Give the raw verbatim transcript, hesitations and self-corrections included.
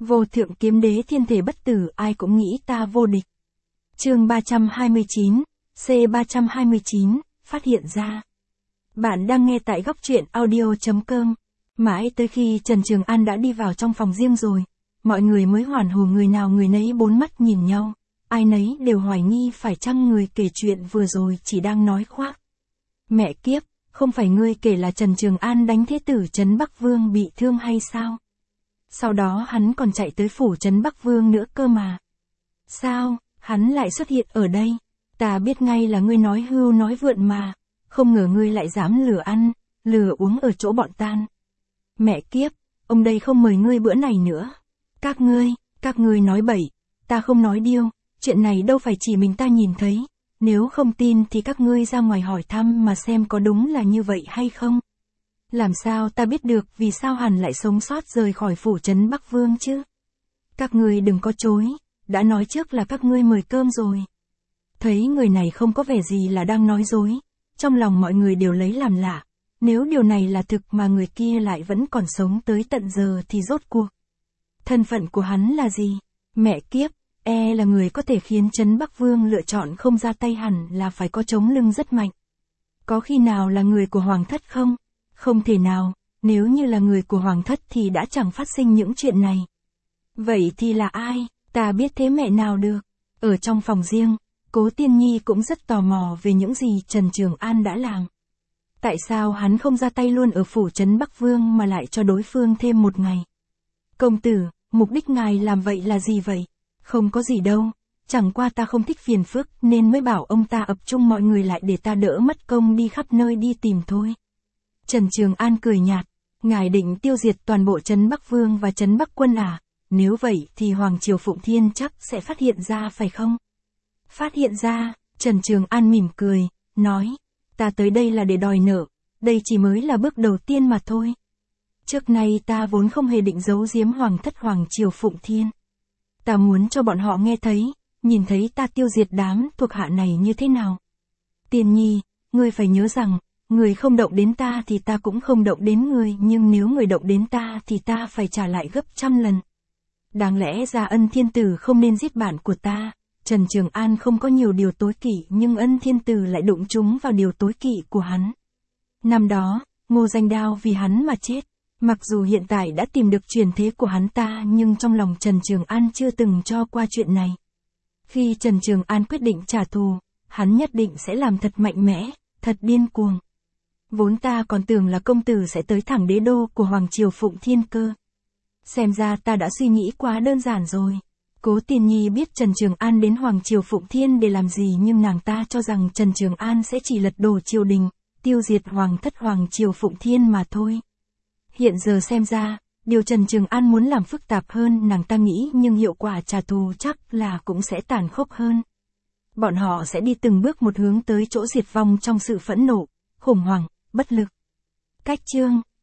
Vô thượng kiếm đế thiên thể bất tử, ai cũng nghĩ ta vô địch. Chương ba trăm hai mươi chín, C ba trăm hai mươi chín, phát hiện ra. Bạn đang nghe tại góc truyện audio chấm com. Mãi tới khi Trần Trường An đã đi vào trong phòng riêng rồi, mọi người mới hoàn hồn, người nào người nấy bốn mắt nhìn nhau, ai nấy đều hoài nghi phải chăng người kể chuyện vừa rồi chỉ đang nói khoác. Mẹ kiếp, không phải ngươi kể là Trần Trường An đánh thế tử Trấn Bắc Vương bị thương hay sao? Sau đó hắn còn chạy tới phủ Trấn Bắc Vương nữa cơ mà. Sao, hắn lại xuất hiện ở đây? Ta biết ngay là ngươi nói hưu nói vượn mà, không ngờ ngươi lại dám lừa ăn, lừa uống ở chỗ bọn tan. Mẹ kiếp, ông đây không mời ngươi bữa này nữa. Các ngươi, các ngươi nói bậy, ta không nói điêu, chuyện này đâu phải chỉ mình ta nhìn thấy, nếu không tin thì các ngươi ra ngoài hỏi thăm mà xem có đúng là như vậy hay không. Làm sao ta biết được vì sao hắn lại sống sót rời khỏi phủ Trấn Bắc Vương chứ? Các ngươi đừng có chối, đã nói trước là các ngươi mời cơm rồi. Thấy người này không có vẻ gì là đang nói dối, trong lòng mọi người đều lấy làm lạ, nếu điều này là thực mà người kia lại vẫn còn sống tới tận giờ thì rốt cuộc. Thân phận của hắn là gì? Mẹ kiếp, e là người có thể khiến Trấn Bắc Vương lựa chọn không ra tay hẳn là phải có chống lưng rất mạnh. Có khi nào là người của Hoàng thất không? Không thể nào, nếu như là người của Hoàng thất thì đã chẳng phát sinh những chuyện này. Vậy thì là ai? Ta biết thế mẹ nào được. Ở trong phòng riêng, Cố Tiên Nhi cũng rất tò mò về những gì Trần Trường An đã làm. Tại sao hắn không ra tay luôn ở phủ Trấn Bắc Vương mà lại cho đối phương thêm một ngày? Công tử, mục đích ngài làm vậy là gì vậy? Không có gì đâu, chẳng qua ta không thích phiền phức nên mới bảo ông ta ập trung mọi người lại để ta đỡ mất công đi khắp nơi đi tìm thôi. Trần Trường An cười nhạt, ngài định tiêu diệt toàn bộ Trấn Bắc Vương và Trấn Bắc Quân à? Nếu vậy thì Hoàng Triều Phụng Thiên chắc sẽ phát hiện ra phải không? Phát hiện ra, Trần Trường An mỉm cười, nói, ta tới đây là để đòi nợ, đây chỉ mới là bước đầu tiên mà thôi. Trước nay ta vốn không hề định giấu giếm Hoàng thất Hoàng Triều Phụng Thiên. Ta muốn cho bọn họ nghe thấy, nhìn thấy ta tiêu diệt đám thuộc hạ này như thế nào. Tiên Nhi, ngươi phải nhớ rằng, người không động đến ta thì ta cũng không động đến người, nhưng nếu người động đến ta thì ta phải trả lại gấp trăm lần. Đáng lẽ ra Ân Thiên Tử không nên giết bạn của ta. Trần Trường An không có nhiều điều tối kỵ nhưng Ân Thiên Tử lại đụng trúng vào điều tối kỵ của hắn. Năm đó, Ngô Danh Đao vì hắn mà chết. Mặc dù hiện tại đã tìm được truyền thế của hắn ta nhưng trong lòng Trần Trường An chưa từng cho qua chuyện này. Khi Trần Trường An quyết định trả thù, hắn nhất định sẽ làm thật mạnh mẽ, thật điên cuồng. Vốn ta còn tưởng là công tử sẽ tới thẳng đế đô của Hoàng Triều Phụng Thiên cơ. Xem ra ta đã suy nghĩ quá đơn giản rồi. Cố Tiên Nhi biết Trần Trường An đến Hoàng Triều Phụng Thiên để làm gì nhưng nàng ta cho rằng Trần Trường An sẽ chỉ lật đổ triều đình, tiêu diệt Hoàng thất Hoàng Triều Phụng Thiên mà thôi. Hiện giờ xem ra, điều Trần Trường An muốn làm phức tạp hơn nàng ta nghĩ nhưng hiệu quả trả thù chắc là cũng sẽ tàn khốc hơn. Bọn họ sẽ đi từng bước một hướng tới chỗ diệt vong trong sự phẫn nộ, khủng hoảng, bất lực. Cách chương